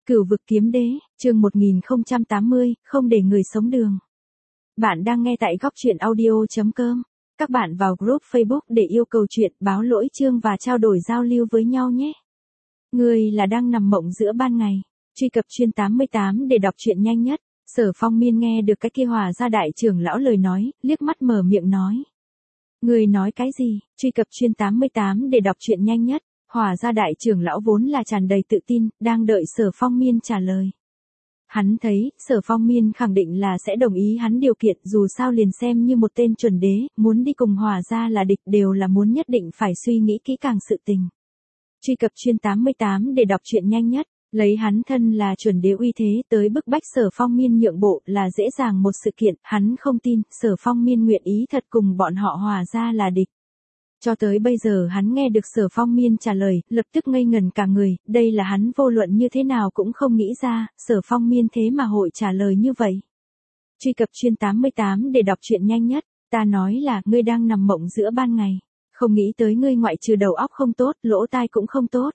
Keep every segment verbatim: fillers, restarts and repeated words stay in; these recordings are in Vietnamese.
Cửu vực kiếm đế, chương một nghìn không trăm tám mươi, không để người sống đường. Bạn đang nghe tại góc truyện audio chấm com. Các bạn vào group Facebook để yêu cầu chuyện, báo lỗi chương và trao đổi giao lưu với nhau nhé. Người là đang nằm mộng giữa ban ngày. Truy cập chuyên tám mươi tám để đọc truyện nhanh nhất. Sở Phong Miên nghe được cái kia Hòa gia đại trưởng lão lời nói, liếc mắt mở miệng nói. Người nói cái gì? Truy cập chuyên tám mươi tám để đọc truyện nhanh nhất. Hòa gia đại trưởng lão vốn là tràn đầy tự tin, đang đợi Sở Phong Miên trả lời. Hắn thấy, Sở Phong Miên khẳng định là sẽ đồng ý hắn điều kiện, dù sao liền xem như một tên chuẩn đế, muốn đi cùng Hòa gia là địch đều là muốn nhất định phải suy nghĩ kỹ càng sự tình. Truy cập chuyên tám mươi tám để đọc truyện nhanh nhất, lấy hắn thân là chuẩn đế uy thế tới bức bách Sở Phong Miên nhượng bộ là dễ dàng một sự kiện, hắn không tin, Sở Phong Miên nguyện ý thật cùng bọn họ Hòa gia là địch. Cho tới bây giờ hắn nghe được Sở Phong Miên trả lời, lập tức ngây ngẩn cả người, đây là hắn vô luận như thế nào cũng không nghĩ ra, Sở Phong Miên thế mà hội trả lời như vậy. Truy cập chuyên tám mươi tám để đọc truyện nhanh nhất, ta nói là, ngươi đang nằm mộng giữa ban ngày, không nghĩ tới ngươi ngoại trừ đầu óc không tốt, lỗ tai cũng không tốt.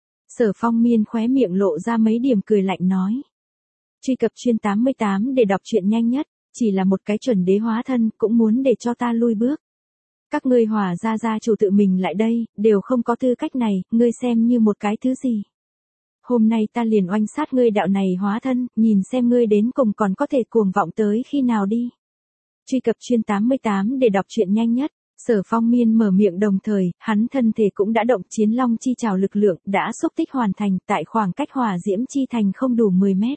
Sở Phong Miên khóe miệng lộ ra mấy điểm cười lạnh nói. Truy cập chuyên tám mươi tám để đọc truyện nhanh nhất, chỉ là một cái chuẩn đế hóa thân, cũng muốn để cho ta lui bước. Các ngươi Hòa gia gia chủ tự mình lại đây, đều không có tư cách này, ngươi xem như một cái thứ gì. Hôm nay ta liền oanh sát ngươi đạo này hóa thân, nhìn xem ngươi đến cùng còn có thể cuồng vọng tới khi nào đi. Truy cập chuyên tám mươi tám để đọc truyện nhanh nhất, Sở Phong Miên mở miệng đồng thời, hắn thân thể cũng đã động chiến long chi trảo lực lượng, đã xúc tích hoàn thành tại khoảng cách hỏa diễm chi thành không đủ mười mét.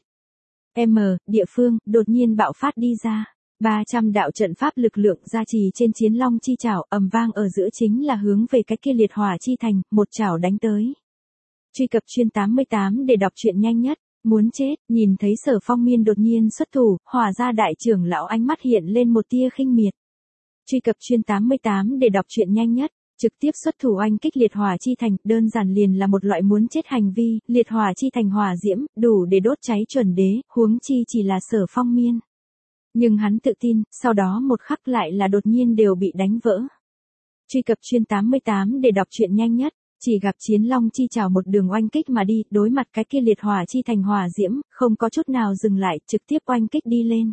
M, địa phương, đột nhiên bạo phát đi ra. ba trăm đạo trận pháp lực lượng gia trì trên chiến long chi chảo, ầm vang ở giữa chính là hướng về cái kia liệt hỏa chi thành, một chảo đánh tới. Truy cập chuyên tám mươi tám để đọc truyện nhanh nhất, muốn chết, nhìn thấy Sở Phong Miên đột nhiên xuất thủ, Hòa gia đại trưởng lão ánh mắt hiện lên một tia khinh miệt. Truy cập chuyên tám mươi tám để đọc truyện nhanh nhất, trực tiếp xuất thủ oanh kích liệt hỏa chi thành, đơn giản liền là một loại muốn chết hành vi, liệt hỏa chi thành hỏa diễm, đủ để đốt cháy chuẩn đế, huống chi chỉ là Sở Phong Miên. Nhưng hắn tự tin, sau đó một khắc lại là đột nhiên đều bị đánh vỡ. Truy cập chuyên tám mươi tám để đọc truyện nhanh nhất, chỉ gặp chiến long chi trảo một đường oanh kích mà đi, đối mặt cái kia liệt hỏa chi thành hỏa diễm, không có chút nào dừng lại, trực tiếp oanh kích đi lên.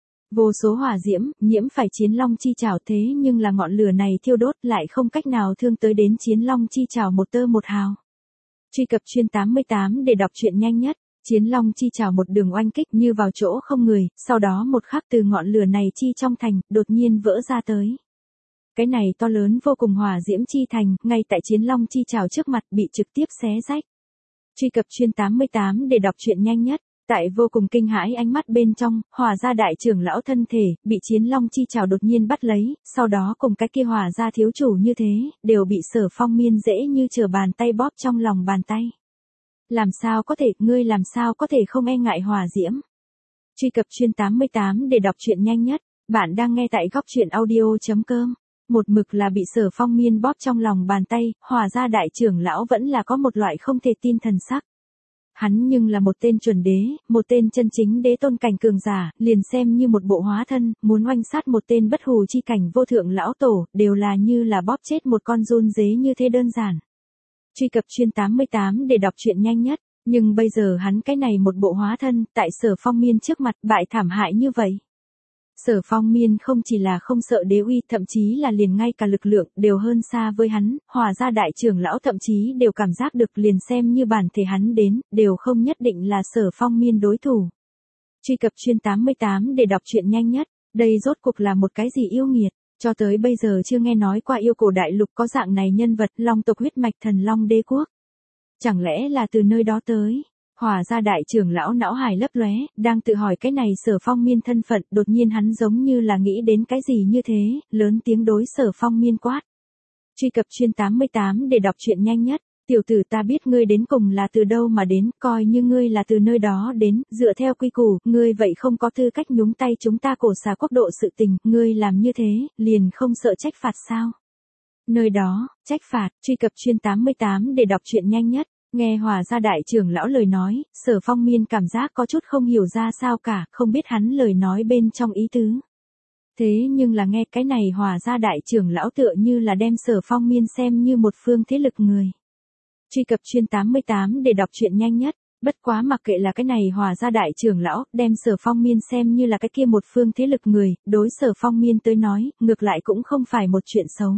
Vô số hỏa diễm, nhiễm phải chiến long chi trảo thế nhưng là ngọn lửa này thiêu đốt lại không cách nào thương tới đến chiến long chi trảo một tơ một hào. Truy cập chuyên tám mươi tám để đọc truyện nhanh nhất. Chiến long chi trảo một đường oanh kích như vào chỗ không người, sau đó một khắc từ ngọn lửa này chi trong thành, đột nhiên vỡ ra tới. Cái này to lớn vô cùng hỏa diễm chi thành, ngay tại chiến long chi trảo trước mặt bị trực tiếp xé rách. Truy cập chuyên tám mươi tám để đọc truyện nhanh nhất, tại vô cùng kinh hãi ánh mắt bên trong, Hòa gia đại trưởng lão thân thể, bị chiến long chi trảo đột nhiên bắt lấy, sau đó cùng cái kia Hòa gia thiếu chủ như thế, đều bị Sở Phong Miên dễ như trở bàn tay bóp trong lòng bàn tay. Làm sao có thể, ngươi làm sao có thể không e ngại hỏa diễm. Truy cập chuyên tám mươi tám để đọc truyện nhanh nhất, bạn đang nghe tại góc truyện audio chấm com. Một mực là bị Sở Phong Miên bóp trong lòng bàn tay, Hòa gia đại trưởng lão vẫn là có một loại không thể tin thần sắc. Hắn nhưng là một tên chuẩn đế, một tên chân chính đế tôn cảnh cường giả, liền xem như một bộ hóa thân, muốn oanh sát một tên bất hù chi cảnh vô thượng lão tổ, đều là như là bóp chết một con giun dế như thế đơn giản. Truy cập chuyên tám mươi tám để đọc truyện nhanh nhất, nhưng bây giờ hắn cái này một bộ hóa thân, tại Sở Phong Miên trước mặt bại thảm hại như vậy. Sở Phong Miên không chỉ là không sợ đế uy, thậm chí là liền ngay cả lực lượng đều hơn xa với hắn, Hòa gia đại trưởng lão thậm chí đều cảm giác được liền xem như bản thể hắn đến, đều không nhất định là Sở Phong Miên đối thủ. Truy cập chuyên tám mươi tám để đọc truyện nhanh nhất, đây rốt cuộc là một cái gì yêu nghiệt. Cho tới bây giờ chưa nghe nói qua yêu cổ đại lục có dạng này nhân vật, long tộc huyết mạch thần long đế quốc. Chẳng lẽ là từ nơi đó tới? Hòa gia đại trưởng lão não hải lấp lóe, đang tự hỏi cái này Sở Phong Miên thân phận, đột nhiên hắn giống như là nghĩ đến cái gì như thế, lớn tiếng đối Sở Phong Miên quát. Truy cập chuyên tám mươi tám để đọc truyện nhanh nhất. Tiểu tử, ta biết ngươi đến cùng là từ đâu mà đến, coi như ngươi là từ nơi đó đến, dựa theo quy củ, ngươi vậy không có tư cách nhúng tay chúng ta cổ xà quốc độ sự tình, ngươi làm như thế, liền không sợ trách phạt sao? Nơi đó, trách phạt, truy cập chuyên tám mươi tám để đọc truyện nhanh nhất, nghe Hòa gia đại trưởng lão lời nói, Sở Phong Miên cảm giác có chút không hiểu ra sao cả, không biết hắn lời nói bên trong ý tứ. Thế nhưng là nghe cái này Hòa gia đại trưởng lão tựa như là đem Sở Phong Miên xem như một phương thế lực người. Truy cập chuyên tám mươi tám để đọc truyện nhanh nhất, Bất quá mặc kệ là cái này Hòa gia đại trưởng lão, đem Sở Phong Miên xem như là cái kia một phương thế lực người, đối Sở Phong Miên tới nói, ngược lại cũng không phải một chuyện xấu.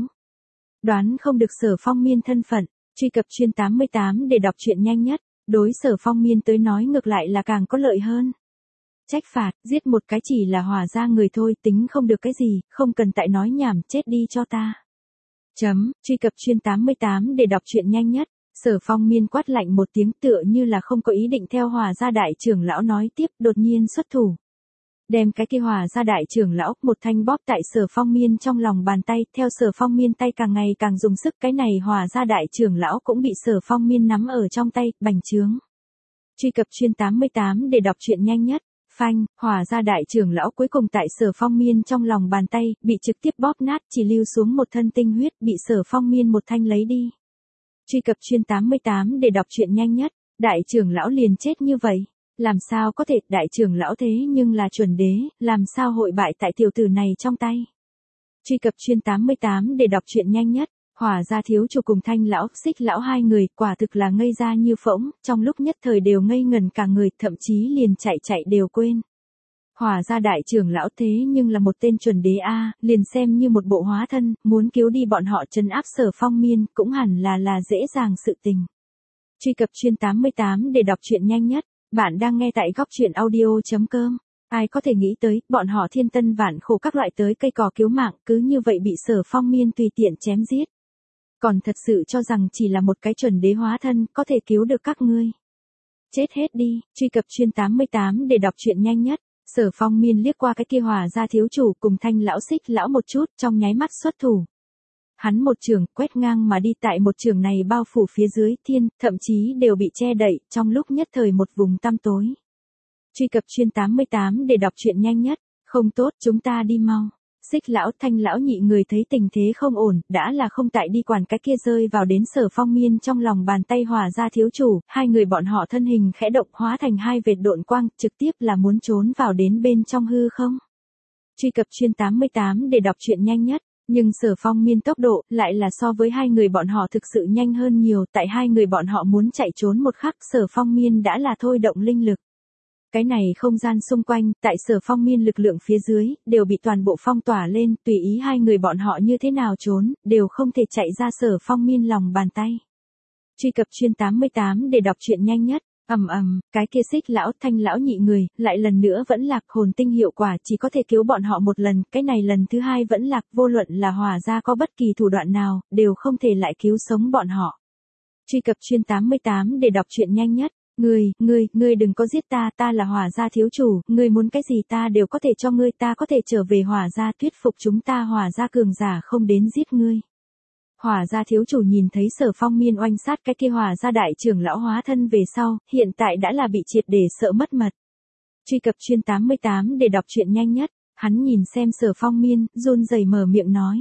Đoán không được Sở Phong Miên thân phận, truy cập chuyên tám mươi tám để đọc truyện nhanh nhất, đối Sở Phong Miên tới nói ngược lại là càng có lợi hơn. Trách phạt, giết một cái chỉ là Hòa gia người thôi, tính không được cái gì, không cần tại nói nhảm, chết đi cho ta. Chấm, truy cập chuyên tám mươi tám để đọc truyện nhanh nhất. Sở Phong Miên quát lạnh một tiếng tựa như là không có ý định theo Hòa gia đại trưởng lão nói tiếp, đột nhiên xuất thủ. Đem cái kia Hòa gia đại trưởng lão một thanh bóp tại Sở Phong Miên trong lòng bàn tay, theo Sở Phong Miên tay càng ngày càng dùng sức, cái này Hòa gia đại trưởng lão cũng bị Sở Phong Miên nắm ở trong tay, bành trướng. Truy cập chuyên tám mươi tám để đọc truyện nhanh nhất. Phanh, Hòa gia đại trưởng lão cuối cùng tại Sở Phong Miên trong lòng bàn tay, bị trực tiếp bóp nát, chỉ lưu xuống một thân tinh huyết, bị Sở Phong Miên một thanh lấy đi. Truy cập chuyên tám mươi tám để đọc truyện nhanh nhất, đại trưởng lão liền chết như vậy. Làm sao có thể, đại trưởng lão thế nhưng là chuẩn đế, làm sao hội bại tại tiểu tử này trong tay. Truy cập chuyên tám mươi tám để đọc truyện nhanh nhất, Hòa gia thiếu chủ cùng Thanh lão, Xích lão hai người, quả thực là ngây ra như phỗng, trong lúc nhất thời đều ngây ngần cả người, thậm chí liền chạy chạy đều quên. Hòa gia đại trưởng lão thế nhưng là một tên chuẩn đế a, liền xem như một bộ hóa thân, muốn cứu đi bọn họ trấn áp Sở Phong Miên, cũng hẳn là là dễ dàng sự tình. Truy cập chuyên tám mươi tám để đọc truyện nhanh nhất, bạn đang nghe tại góc truyện audio.com. Ai có thể nghĩ tới, bọn họ thiên tân vạn khổ các loại tới cây cỏ cứu mạng, cứ như vậy bị Sở Phong Miên tùy tiện chém giết. Còn thật sự cho rằng chỉ là một cái chuẩn đế hóa thân, có thể cứu được các ngươi. Chết hết đi, truy cập chuyên tám mươi tám để đọc truyện nhanh nhất. Sở Phong Miên liếc qua cái kia Hòa gia thiếu chủ cùng Thanh lão, Xích lão một chút, trong nháy mắt xuất thủ. Hắn một trường quét ngang mà đi, tại một trường này bao phủ phía dưới thiên, thậm chí đều bị che đậy, trong lúc nhất thời một vùng tăm tối. Truy cập chuyên tám mươi tám để đọc truyện nhanh nhất. Không tốt, chúng ta đi mau. Xích lão, Thanh lão nhị người thấy tình thế không ổn, đã là không tại đi quản cái kia rơi vào đến Sở Phong Miên trong lòng bàn tay Hòa gia thiếu chủ, hai người bọn họ thân hình khẽ động hóa thành hai vệt độn quang, trực tiếp là muốn trốn vào đến bên trong hư không. Truy cập chuyên tám mươi tám để đọc truyện nhanh nhất, nhưng Sở Phong Miên tốc độ lại là so với hai người bọn họ thực sự nhanh hơn nhiều, tại hai người bọn họ muốn chạy trốn một khắc, Sở Phong Miên đã là thôi động linh lực. Cái này không gian xung quanh, tại Sở Phong Miên lực lượng phía dưới, đều bị toàn bộ phong tỏa lên, tùy ý hai người bọn họ như thế nào trốn, đều không thể chạy ra Sở Phong Miên lòng bàn tay. Truy cập chuyên tám mươi tám để đọc truyện nhanh nhất, ầm ầm, cái kia Xích lão, Thanh lão nhị người, lại lần nữa vẫn lạc, hồn tinh hiệu quả chỉ có thể cứu bọn họ một lần, cái này lần thứ hai vẫn lạc, vô luận là Hòa gia có bất kỳ thủ đoạn nào, đều không thể lại cứu sống bọn họ. Truy cập chuyên tám mươi tám để đọc truyện nhanh nhất. Ngươi, ngươi, ngươi đừng có giết ta, ta là Hòa gia thiếu chủ, ngươi muốn cái gì ta đều có thể cho ngươi, ta có thể trở về Hòa gia thuyết phục chúng ta Hòa gia cường giả không đến giết ngươi. Hòa gia thiếu chủ nhìn thấy Sở Phong Miên oanh sát cái kia Hòa gia đại trưởng lão hóa thân về sau, hiện tại đã là bị triệt để sợ mất mật. Truy cập chuyên tám mươi tám để đọc truyện nhanh nhất, hắn nhìn xem Sở Phong Miên, run rẩy mở miệng nói.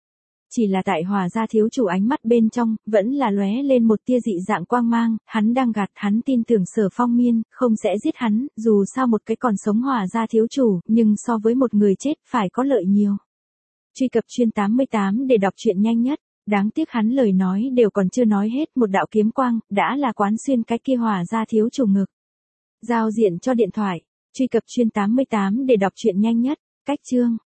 Chỉ là tại Hòa gia thiếu chủ ánh mắt bên trong, vẫn là lóe lên một tia dị dạng quang mang, hắn đang gạt, hắn tin tưởng Sở Phong Miên, không sẽ giết hắn, dù sao một cái còn sống Hòa gia thiếu chủ, nhưng so với một người chết, phải có lợi nhiều. Truy cập chuyên tám mươi tám để đọc truyện nhanh nhất, đáng tiếc hắn lời nói đều còn chưa nói hết, một đạo kiếm quang, đã là quán xuyên cái kia Hòa gia thiếu chủ ngực. Giao diện cho điện thoại, truy cập chuyên tám mươi tám để đọc truyện nhanh nhất, cách chương.